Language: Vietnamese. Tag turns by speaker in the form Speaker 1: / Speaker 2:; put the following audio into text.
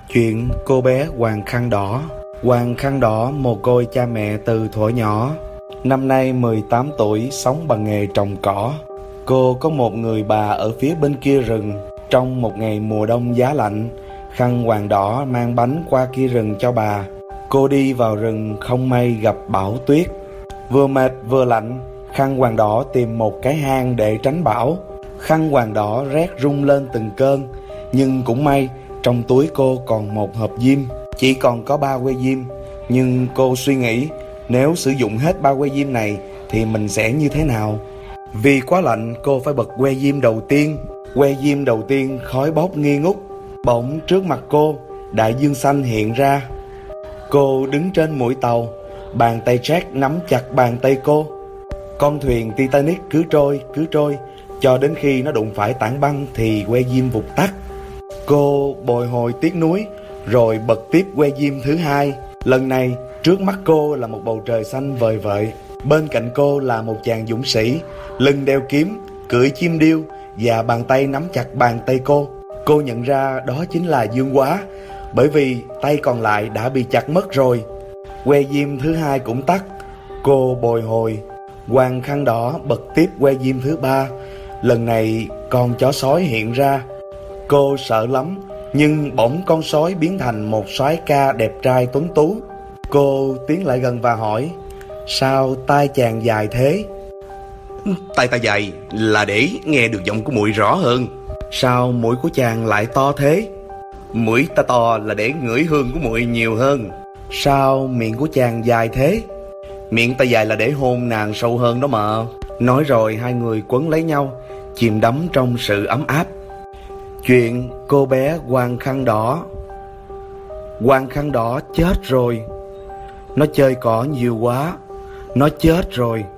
Speaker 1: Chuyện cô bé Hoàng Khăn Đỏ. Hoàng Khăn Đỏ mồ côi cha mẹ từ thuở nhỏ. Năm nay 18 tuổi, sống bằng nghề trồng cỏ. Cô có một người bà ở phía bên kia rừng. Trong một ngày mùa đông giá lạnh, Khăn Hoàng Đỏ mang bánh qua kia rừng cho bà. Cô đi vào rừng không may gặp bão tuyết. Vừa mệt vừa lạnh, Khăn Hoàng Đỏ tìm một cái hang để tránh bão. Khăn Hoàng Đỏ rét run lên từng cơn. Nhưng cũng may, trong túi cô còn một hộp diêm. Chỉ còn có 3 que diêm. Nhưng cô suy nghĩ, nếu sử dụng hết 3 que diêm này thì mình sẽ như thế nào? Vì quá lạnh, cô phải bật que diêm đầu tiên. Que diêm đầu tiên khói bốc nghi ngút. Bỗng trước mặt cô, đại dương xanh hiện ra. Cô đứng trên mũi tàu, bàn tay Jack nắm chặt bàn tay cô. Con thuyền Titanic cứ trôi, cho đến khi nó đụng phải tảng băng thì que diêm vụt tắt. Cô bồi hồi tiếc nuối, rồi bật tiếp que diêm thứ hai. Lần này, trước mắt cô là một bầu trời xanh vời vợi. Bên cạnh cô là một chàng dũng sĩ, lưng đeo kiếm, cưỡi chim điêu và bàn tay nắm chặt bàn tay cô. Cô nhận ra đó chính là Dương Quá, bởi vì tay còn lại đã bị chặt mất rồi. Que diêm thứ hai cũng tắt. Cô bồi hồi. Hoàng Khăn Đỏ bật tiếp que diêm thứ ba. Lần này con chó sói hiện ra. Cô sợ lắm, nhưng bỗng con sói biến thành một soái ca đẹp trai tuấn tú. Cô tiến lại gần và hỏi, sao tai chàng dài thế?
Speaker 2: Tai ta dài là để nghe được giọng của muội rõ hơn.
Speaker 1: Sao mũi của chàng lại to thế?
Speaker 2: Mũi ta to là để ngửi hương của muội nhiều hơn.
Speaker 1: Sao miệng của chàng dài thế?
Speaker 2: Miệng ta dài là để hôn nàng sâu hơn đó mà.
Speaker 1: Nói rồi hai người quấn lấy nhau, chìm đắm trong sự ấm áp. Chuyện cô bé Hoàng Khăn Đỏ. Hoàng Khăn Đỏ chết rồi. Nó chơi cỏ nhiều quá. Nó chết rồi.